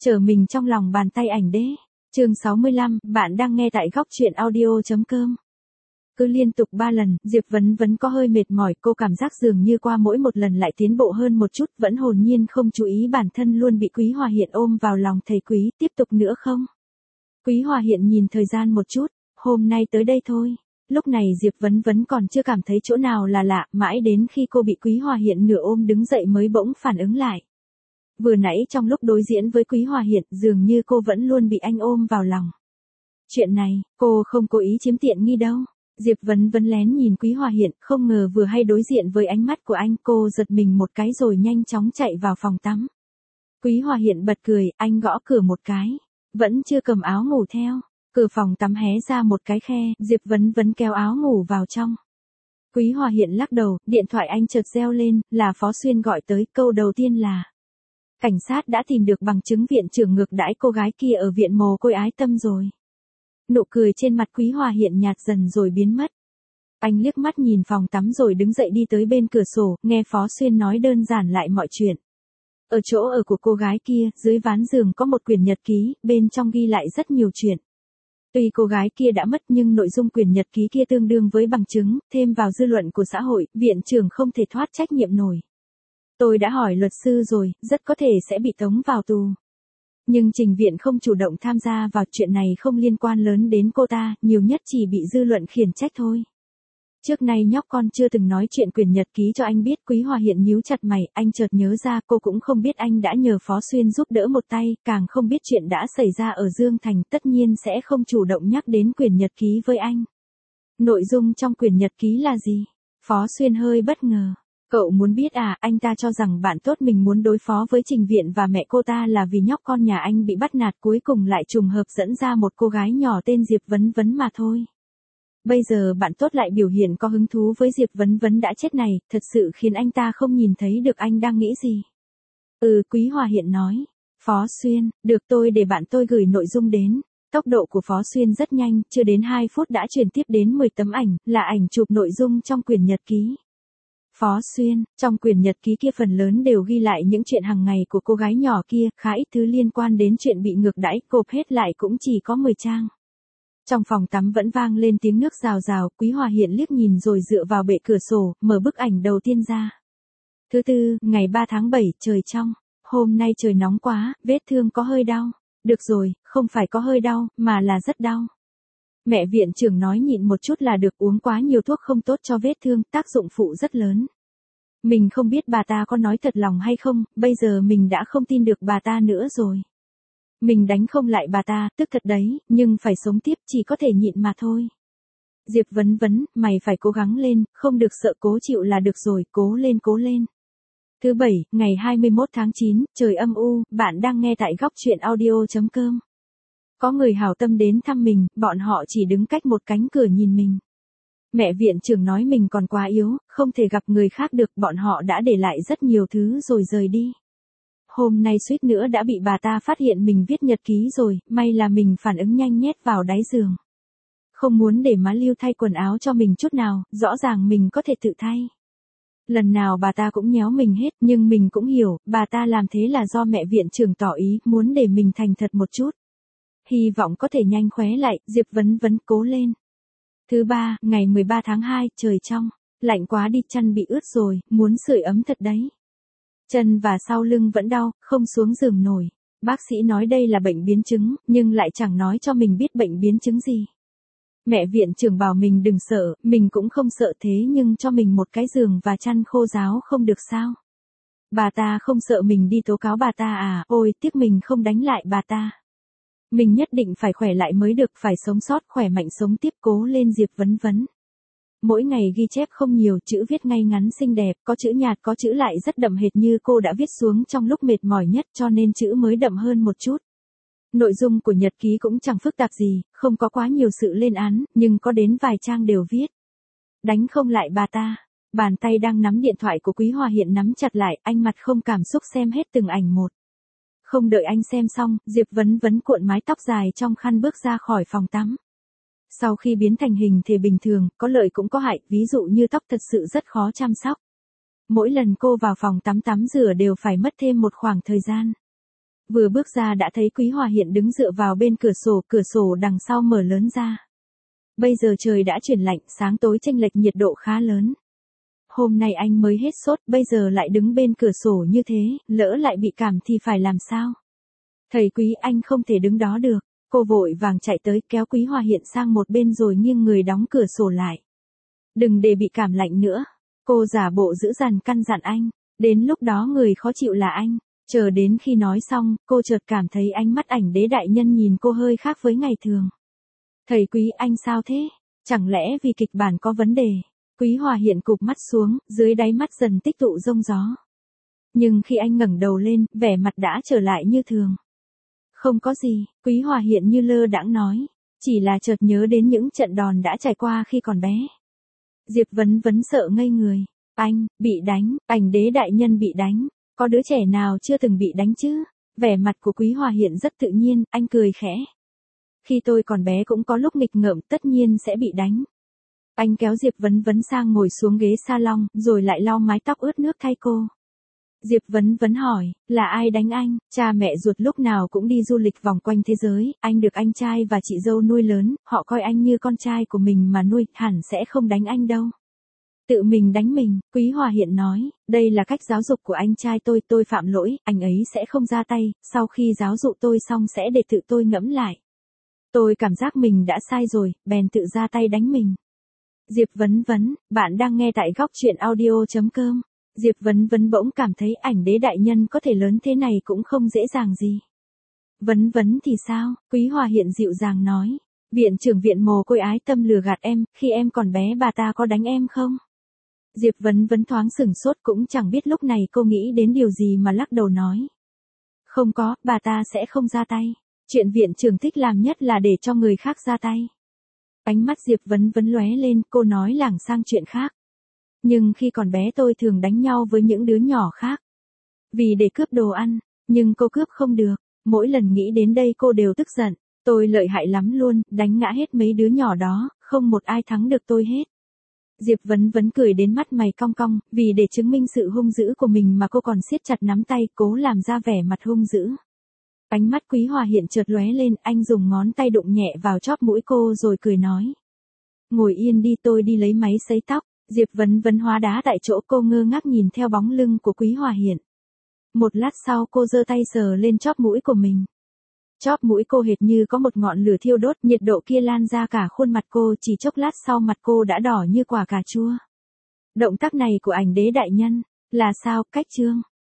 Trở mình trong lòng bàn tay ảnh đế. Chương 65, bạn đang nghe tại góc truyện audio.com. Cứ liên tục 3 lần, Diệp Vấn Vấn có hơi mệt mỏi, cô cảm giác dường như qua mỗi một lần lại tiến bộ hơn một chút, vẫn hồn nhiên không chú ý bản thân luôn bị Quý Hòa Hiện ôm vào lòng. Thầy Quý, tiếp tục nữa không? Quý Hòa Hiện nhìn thời gian một chút, hôm nay tới đây thôi. Lúc này Diệp Vấn Vấn còn chưa cảm thấy chỗ nào là lạ, mãi đến khi cô bị Quý Hòa Hiện nửa ôm đứng dậy mới bỗng phản ứng lại. Vừa nãy trong lúc đối diễn với Quý Hòa Hiện, dường như cô vẫn luôn bị anh ôm vào lòng. Chuyện này, cô không cố ý chiếm tiện nghi đâu. Diệp Vấn Vấn lén nhìn Quý Hòa Hiện, không ngờ vừa hay đối diện với ánh mắt của anh, cô giật mình một cái rồi nhanh chóng chạy vào phòng tắm. Quý Hòa Hiện bật cười, anh gõ cửa một cái, vẫn chưa cầm áo ngủ theo. Cửa phòng tắm hé ra một cái khe, Diệp Vấn Vấn kéo áo ngủ vào trong. Quý Hòa Hiện lắc đầu, điện thoại anh chợt reo lên, là Phó Xuyên gọi tới, câu đầu tiên là: cảnh sát đã tìm được bằng chứng viện trưởng ngược đãi cô gái kia ở viện mồ côi Ái Tâm rồi. Nụ cười trên mặt Quý Hòa Hiện nhạt dần rồi biến mất. Anh liếc mắt nhìn phòng tắm rồi đứng dậy đi tới bên cửa sổ, nghe Phó Xuyên nói đơn giản lại mọi chuyện. Ở chỗ ở của cô gái kia, dưới ván giường có một quyển nhật ký, bên trong ghi lại rất nhiều chuyện. Tuy cô gái kia đã mất nhưng nội dung quyển nhật ký kia tương đương với bằng chứng, thêm vào dư luận của xã hội, viện trưởng không thể thoát trách nhiệm nổi. Tôi đã hỏi luật sư rồi, rất có thể sẽ bị tống vào tù. Nhưng Trình Viện không chủ động tham gia vào chuyện này, không liên quan lớn đến cô ta, nhiều nhất chỉ bị dư luận khiển trách thôi. Trước nay nhóc con chưa từng nói chuyện quyển nhật ký cho anh biết. Quý Hòa Hiện nhíu chặt mày, anh chợt nhớ ra cô cũng không biết anh đã nhờ Phó Xuyên giúp đỡ một tay, càng không biết chuyện đã xảy ra ở Dương Thành, tất nhiên sẽ không chủ động nhắc đến quyển nhật ký với anh. Nội dung trong quyển nhật ký là gì? Phó Xuyên hơi bất ngờ. Cậu muốn biết à? Anh ta cho rằng bạn tốt mình muốn đối phó với Trình Viện và mẹ cô ta là vì nhóc con nhà anh bị bắt nạt, cuối cùng lại trùng hợp dẫn ra một cô gái nhỏ tên Diệp Vấn Vấn mà thôi. Bây giờ bạn tốt lại biểu hiện có hứng thú với Diệp Vấn Vấn đã chết này, thật sự khiến anh ta không nhìn thấy được anh đang nghĩ gì. Quý Hòa Hiện nói. Phó Xuyên, được, tôi để bạn tôi gửi nội dung đến. Tốc độ của Phó Xuyên rất nhanh, chưa đến 2 phút đã truyền tiếp đến 10 tấm ảnh, là ảnh chụp nội dung trong quyển nhật ký. Phó Xuyên, trong quyển nhật ký kia phần lớn đều ghi lại những chuyện hàng ngày của cô gái nhỏ kia, khá ít thứ liên quan đến chuyện bị ngược đãi, gộp hết lại cũng chỉ có 10 trang. Trong phòng tắm vẫn vang lên tiếng nước rào rào, Quý Hòa Hiện liếc nhìn rồi dựa vào bệ cửa sổ, mở bức ảnh đầu tiên ra. Thứ tư, ngày 3 tháng 7, trời trong. Hôm nay trời nóng quá, vết thương có hơi đau. Được rồi, không phải có hơi đau, mà là rất đau. Mẹ viện trưởng nói nhịn một chút là được, uống quá nhiều thuốc không tốt cho vết thương, tác dụng phụ rất lớn. Mình không biết bà ta có nói thật lòng hay không, bây giờ mình đã không tin được bà ta nữa rồi. Mình đánh không lại bà ta, tức thật đấy, nhưng phải sống tiếp, chỉ có thể nhịn mà thôi. Diệp Vấn Vấn, mày phải cố gắng lên, không được sợ, cố chịu là được rồi, cố lên cố lên. Thứ bảy, ngày 21 tháng 9, trời âm u, bạn đang nghe tại góc truyện audio.com. Có người hảo tâm đến thăm mình, bọn họ chỉ đứng cách một cánh cửa nhìn mình. Mẹ viện trưởng nói mình còn quá yếu, không thể gặp người khác được, bọn họ đã để lại rất nhiều thứ rồi rời đi. Hôm nay suýt nữa đã bị bà ta phát hiện mình viết nhật ký rồi, may là mình phản ứng nhanh nhét vào đáy giường. Không muốn để má Lưu thay quần áo cho mình chút nào, rõ ràng mình có thể tự thay. Lần nào bà ta cũng nhéo mình hết, nhưng mình cũng hiểu, bà ta làm thế là do mẹ viện trưởng tỏ ý, muốn để mình thành thật một chút. Hy vọng có thể nhanh khóe lại, Diệp Vấn Vấn cố lên. Thứ ba, ngày 13 tháng 2, trời trong. Lạnh quá đi, chân bị ướt rồi, muốn sưởi ấm thật đấy. Chân và sau lưng vẫn đau, không xuống giường nổi. Bác sĩ nói đây là bệnh biến chứng, nhưng lại chẳng nói cho mình biết bệnh biến chứng gì. Mẹ viện trưởng bảo mình đừng sợ, mình cũng không sợ, thế nhưng cho mình một cái giường và chăn khô ráo không được sao? Bà ta không sợ mình đi tố cáo bà ta à? Ôi, tiếc mình không đánh lại bà ta. Mình nhất định phải khỏe lại mới được, phải sống sót, khỏe mạnh sống tiếp, cố lên Diệp Vấn Vấn. Mỗi ngày ghi chép không nhiều, chữ viết ngay ngắn xinh đẹp, có chữ nhạt có chữ lại rất đậm hệt như cô đã viết xuống trong lúc mệt mỏi nhất, cho nên chữ mới đậm hơn một chút. Nội dung của nhật ký cũng chẳng phức tạp gì, không có quá nhiều sự lên án, nhưng có đến vài trang đều viết. Đánh không lại bà ta. Bàn tay đang nắm điện thoại của Quý Hòa Hiện nắm chặt lại, anh mặt không cảm xúc xem hết từng ảnh một. Không đợi anh xem xong, Diệp Vấn Vấn cuộn mái tóc dài trong khăn bước ra khỏi phòng tắm. Sau khi biến thành hình thể bình thường, có lợi cũng có hại, ví dụ như tóc thật sự rất khó chăm sóc. Mỗi lần cô vào phòng tắm tắm rửa đều phải mất thêm một khoảng thời gian. Vừa bước ra đã thấy Quý Hòa Hiện đứng dựa vào bên cửa sổ đằng sau mở lớn ra. Bây giờ trời đã chuyển lạnh, sáng tối chênh lệch nhiệt độ khá lớn. Hôm nay anh mới hết sốt, bây giờ lại đứng bên cửa sổ như thế, lỡ lại bị cảm thì phải làm sao? Thầy Quý, anh không thể đứng đó được. Cô vội vàng chạy tới kéo Quý Hòa Hiện sang một bên rồi nghiêng người đóng cửa sổ lại. Đừng để bị cảm lạnh nữa. Cô giả bộ giữ dằn căn dặn anh. Đến lúc đó người khó chịu là anh. Chờ đến khi nói xong, cô chợt cảm thấy ánh mắt Ảnh Đế đại nhân nhìn cô hơi khác với ngày thường. Thầy Quý, anh sao thế? Chẳng lẽ vì kịch bản có vấn đề? Quý Hòa Hiện cụp mắt xuống, dưới đáy mắt dần tích tụ rông gió. Nhưng khi anh ngẩng đầu lên, vẻ mặt đã trở lại như thường. Không có gì, Quý Hòa Hiện như lơ đãng nói. Chỉ là chợt nhớ đến những trận đòn đã trải qua khi còn bé. Diệp Vấn Vấn sợ ngây người. Anh, bị đánh, Ảnh Đế đại nhân bị đánh. Có đứa trẻ nào chưa từng bị đánh chứ? Vẻ mặt của Quý Hòa Hiện rất tự nhiên, anh cười khẽ. Khi tôi còn bé cũng có lúc nghịch ngợm, tất nhiên sẽ bị đánh. Anh kéo Diệp Vấn Vấn sang ngồi xuống ghế salon, rồi lại lau mái tóc ướt nước thay cô. Diệp Vấn Vấn hỏi, là ai đánh anh? Cha mẹ ruột lúc nào cũng đi du lịch vòng quanh thế giới, anh được anh trai và chị dâu nuôi lớn, họ coi anh như con trai của mình mà nuôi, hẳn sẽ không đánh anh đâu. Tự mình đánh mình, Quý Hòa Hiện nói, đây là cách giáo dục của anh trai tôi phạm lỗi, anh ấy sẽ không ra tay, sau khi giáo dụ tôi xong sẽ để tự tôi ngẫm lại. Tôi cảm giác mình đã sai rồi, bèn tự ra tay đánh mình. Diệp Vấn Vấn, bạn đang nghe tại góc truyện audio.com. Diệp Vấn Vấn bỗng cảm thấy Ảnh Đế đại nhân có thể lớn thế này cũng không dễ dàng gì. Vấn Vấn thì sao? Quý Hòa Hiện dịu dàng nói. Viện trưởng viện mồ côi ái tâm lừa gạt em, khi em còn bé bà ta có đánh em không? Diệp Vấn Vấn thoáng sửng sốt, cũng chẳng biết lúc này cô nghĩ đến điều gì mà lắc đầu nói. Không có, bà ta sẽ không ra tay. Chuyện viện trưởng thích làm nhất là để cho người khác ra tay. Ánh mắt Diệp Vấn Vấn lóe lên, cô nói lảng sang chuyện khác. Nhưng khi còn bé tôi thường đánh nhau với những đứa nhỏ khác. Vì để cướp đồ ăn, nhưng cô cướp không được. Mỗi lần nghĩ đến đây cô đều tức giận. Tôi lợi hại lắm luôn, đánh ngã hết mấy đứa nhỏ đó, không một ai thắng được tôi hết. Diệp Vấn Vấn cười đến mắt mày cong cong, vì để chứng minh sự hung dữ của mình mà cô còn siết chặt nắm tay, cố làm ra vẻ mặt hung dữ. Ánh mắt Quý Hòa Hiện chợt lóe lên, anh dùng ngón tay đụng nhẹ vào chóp mũi cô rồi cười nói. Ngồi yên đi, tôi đi lấy máy sấy tóc. Diệp Vấn Vấn hóa đá tại chỗ, cô ngơ ngác nhìn theo bóng lưng của Quý Hòa Hiện. Một lát sau cô giơ tay sờ lên chóp mũi của mình. Chóp mũi cô hệt như có một ngọn lửa thiêu đốt, nhiệt độ kia lan ra cả khuôn mặt cô, chỉ chốc lát sau mặt cô đã đỏ như quả cà chua. Động tác này của Ảnh Đế đại nhân, là sao, cách chương?